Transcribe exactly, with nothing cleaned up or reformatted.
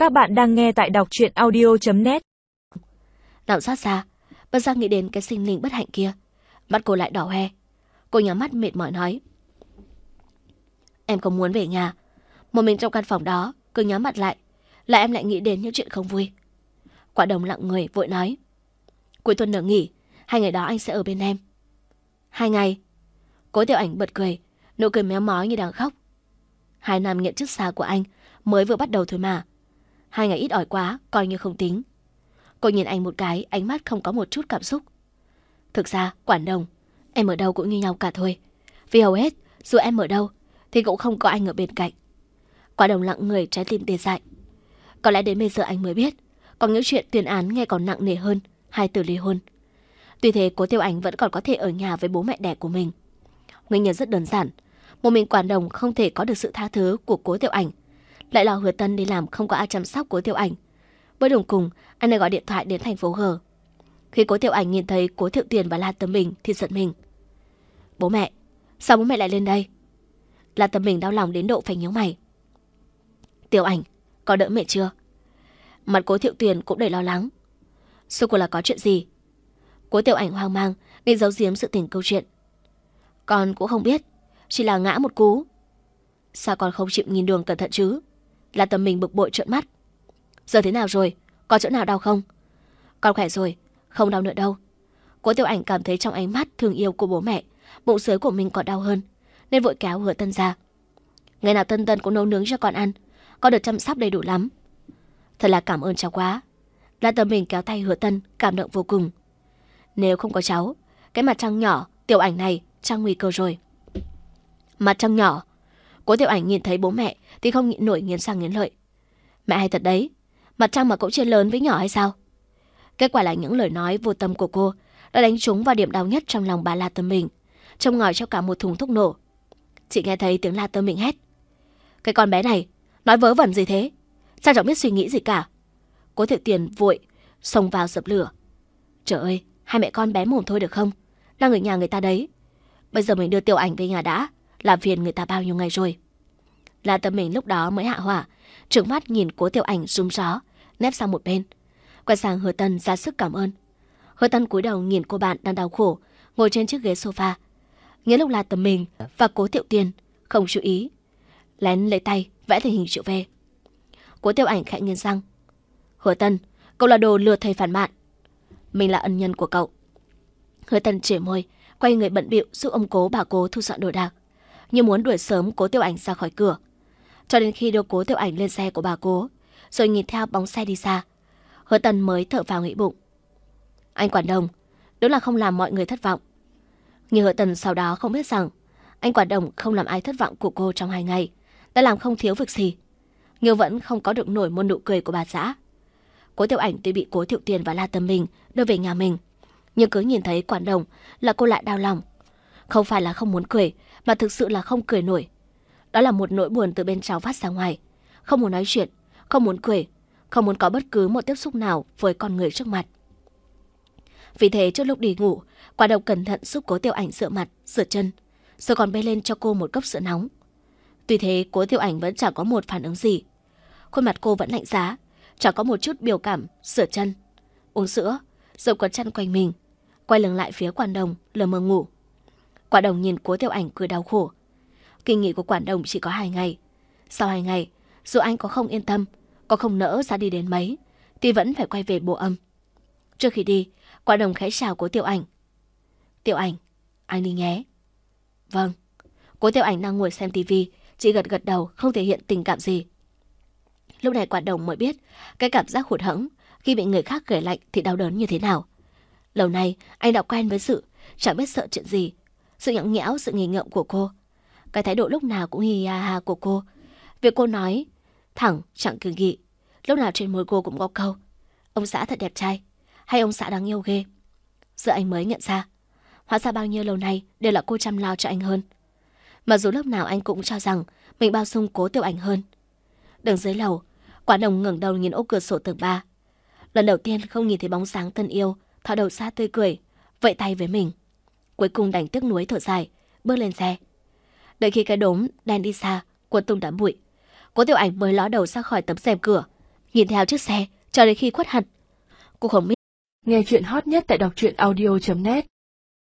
Các bạn đang nghe tại đọc truyện audio chấm net. Lòng xót xa, bất giác nghĩ đến cái sinh linh bất hạnh kia. Mắt cô lại đỏ hoe. Cô nhắm mắt mệt mỏi nói: Em không muốn về nhà. Một mình trong căn phòng đó, cứ nhắm mặt lại, là em lại nghĩ đến những chuyện không vui. Quả Đồng lặng người vội nói: Cuối tuần nửa nghỉ, hai ngày đó anh sẽ ở bên em. Hai ngày? Cố Tiểu Ảnh bật cười, nụ cười méo mó như đang khóc. Hai năm nhận chức xa của anh mới vừa bắt đầu thôi mà. Hai ngày ít ỏi quá, coi như không tính. Cô nhìn anh một cái, ánh mắt không có một chút cảm xúc. Thực ra, Quản Đồng, em ở đâu cũng như nhau cả thôi. Vì hầu hết, dù em ở đâu, thì cũng không có anh ở bên cạnh. Quản Đồng lặng người, trái tim tê dại. Có lẽ đến bây giờ anh mới biết, có những chuyện tuyên án nghe còn nặng nề hơn hai từ ly hôn. Tuy thế, Cố Tiểu Ảnh vẫn còn có thể ở nhà với bố mẹ đẻ của mình. Nguyên nhân rất đơn giản, một mình Quản Đồng không thể có được sự tha thứ của Cố Tiểu Ảnh. Lại là Hứa Tân đi làm không có ai chăm sóc Cố Tiểu Ảnh. Với đường cùng, anh đã gọi điện thoại đến thành phố G. Khi Cố Tiểu Ảnh nhìn thấy Cố Thiệu Tiền và La Tâm Bình thì giận mình. Bố mẹ, sao bố mẹ lại lên đây? La Tâm Bình đau lòng đến độ phải nhíu mày. Tiểu Ảnh, có đỡ mẹ chưa? Mặt Cố Thiệu Tiền cũng đầy lo lắng. Suốt cuộc là có chuyện gì? Cố Tiểu Ảnh hoang mang nên giấu giếm sự tình câu chuyện. Con cũng không biết, chỉ là ngã một cú. Sao con không chịu nhìn đường cẩn thận chứ? La Tâm Bình bực bội trợn mắt. Giờ thế nào rồi? Có chỗ nào đau không? Con khỏe rồi, không đau nữa đâu. Cố Tiểu Ảnh cảm thấy trong ánh mắt thương yêu của bố mẹ, bụng dưới của mình còn đau hơn, nên vội kéo Hứa Tân ra. Ngày nào Tân Tân cũng nấu nướng cho con ăn, con được chăm sóc đầy đủ lắm. Thật là cảm ơn cháu quá. La Tâm Bình kéo tay Hứa Tân, cảm động vô cùng. Nếu không có cháu, cái mặt trăng nhỏ Tiểu Ảnh này trăng nguy cơ rồi. Mặt trăng nhỏ? Cố Tiểu Ảnh nhìn thấy bố mẹ thì không nhịn nổi nghiến răng nghiến lợi. Mẹ hay thật đấy, mặt trăng mà cũng chia lớn với nhỏ hay sao? Kết quả là những lời nói vô tâm của cô đã đánh trúng vào điểm đau nhất trong lòng bà La Tâm Bình, trông ngòi cho cả một thùng thuốc nổ. Chị nghe thấy tiếng La Tâm Bình hét: Cái con bé này nói vớ vẩn gì thế? Sao chẳng biết suy nghĩ gì cả? Cố Thiệu Tiền vội xông vào dập lửa. Trời ơi, hai mẹ con bé mồm thôi được không? Là người nhà người ta đấy. Bây giờ mình đưa Tiểu Ảnh về nhà đã, làm phiền người ta bao nhiêu ngày rồi. La Tâm Bình lúc đó mới hạ hỏa, trừng mắt nhìn Cố Tiểu Ảnh rúm gió, nép sang một bên. Quay sang Hứa Tân ra sức cảm ơn. Hứa Tân cúi đầu nhìn cô bạn đang đau khổ ngồi trên chiếc ghế sofa. Nghĩa lúc La Tâm Bình và Cố Thiệu Tiền không chú ý, lén lấy tay vẽ thành hình chữ V. Cố Tiểu Ảnh khẽ nghiến răng. Hứa Tân, cậu là đồ lừa thầy phản bạn. Mình là ân nhân của cậu. Hứa Tân chảy môi, quay người bận bịu giúp ông Cố bà Cố thu dọn đồ đạc, như muốn đuổi sớm Cố Tiểu Ảnh ra khỏi cửa. Cho đến khi đưa Cố Tiểu Ảnh lên xe của bà Cố, rồi nhìn theo bóng xe đi xa, Hứa Tân mới thở vào nghĩ bụng. Anh Quản Đồng, đúng là không làm mọi người thất vọng. Nhưng Hứa Tân sau đó không biết rằng anh Quản Đồng không làm ai thất vọng của cô trong hai ngày, đã làm không thiếu việc gì, nhưng vẫn không có được nổi một nụ cười của bà xã. Cố Tiểu Ảnh tuy bị Cố Thiệu Tiền và La Tâm Bình đưa về nhà mình, nhưng cứ nhìn thấy Quản Đồng là cô lại đau lòng. Không phải là không muốn cười, mà thực sự là không cười nổi. Đó là một nỗi buồn từ bên trong phát ra ngoài. Không muốn nói chuyện, không muốn cười, không muốn có bất cứ một tiếp xúc nào với con người trước mặt. Vì thế trước lúc đi ngủ, Quản Đồng cẩn thận giúp Cố Tiểu Ảnh rửa mặt, rửa chân, rồi còn bê lên cho cô một cốc sữa nóng. Tuy thế, Cố Tiểu Ảnh vẫn chẳng có một phản ứng gì. Khuôn mặt cô vẫn lạnh giá, chẳng có một chút biểu cảm, rửa chân, uống sữa, rồi quấn chăn quanh mình, quay lưng lại phía Quản Đồng, lờ mờ ngủ. Quản Đồng nhìn Cố Tiểu Ảnh cười đau khổ. Kỳ nghỉ của Quản Đồng chỉ có hai ngày. Sau hai ngày, dù anh có không yên tâm, có không nỡ ra đi đến mấy, thì vẫn phải quay về Bộ Âm. Trước khi đi, Quản Đồng khẽ chào Cố Tiểu Ảnh. Tiểu Ảnh, anh đi nhé. Vâng. Cố Tiểu Ảnh đang ngồi xem tivi, chỉ gật gật đầu, không thể hiện tình cảm gì. Lúc này Quản Đồng mới biết cái cảm giác hụt hẫng khi bị người khác gửi lạnh thì đau đớn như thế nào. Lâu nay anh đã quen với sự chẳng biết sợ chuyện gì, sự nhõng nhẽo, sự nghỉ ngợm của cô, cái thái độ lúc nào cũng hi ha ha của cô, việc cô nói thẳng chẳng cử nghị, lúc nào trên môi cô cũng có câu ông xã thật đẹp trai, hay ông xã đáng yêu ghê. Giờ anh mới nhận ra, hóa ra bao nhiêu lâu nay đều là cô chăm lo cho anh hơn. Mà dù lúc nào anh cũng cho rằng mình bao dung Cố Tiểu Ảnh hơn. Đứng dưới lầu, Quản Đồng ngẩng đầu nhìn ô cửa sổ tầng ba. Lần đầu tiên không nhìn thấy bóng dáng thân yêu, thò đầu ra tươi cười, vẫy tay với mình. Cuối cùng đành tiếc nuối thở dài, bước lên xe. Đợi khi cái đốm đen đi xa, cuốn tung đám bụi, Cố Tiểu Ảnh mới ló đầu ra khỏi tấm rèm cửa, nhìn theo chiếc xe cho đến khi khuất hẳn. Cô không biết. Nghe chuyện hot nhất tại đọc truyện audio chấm net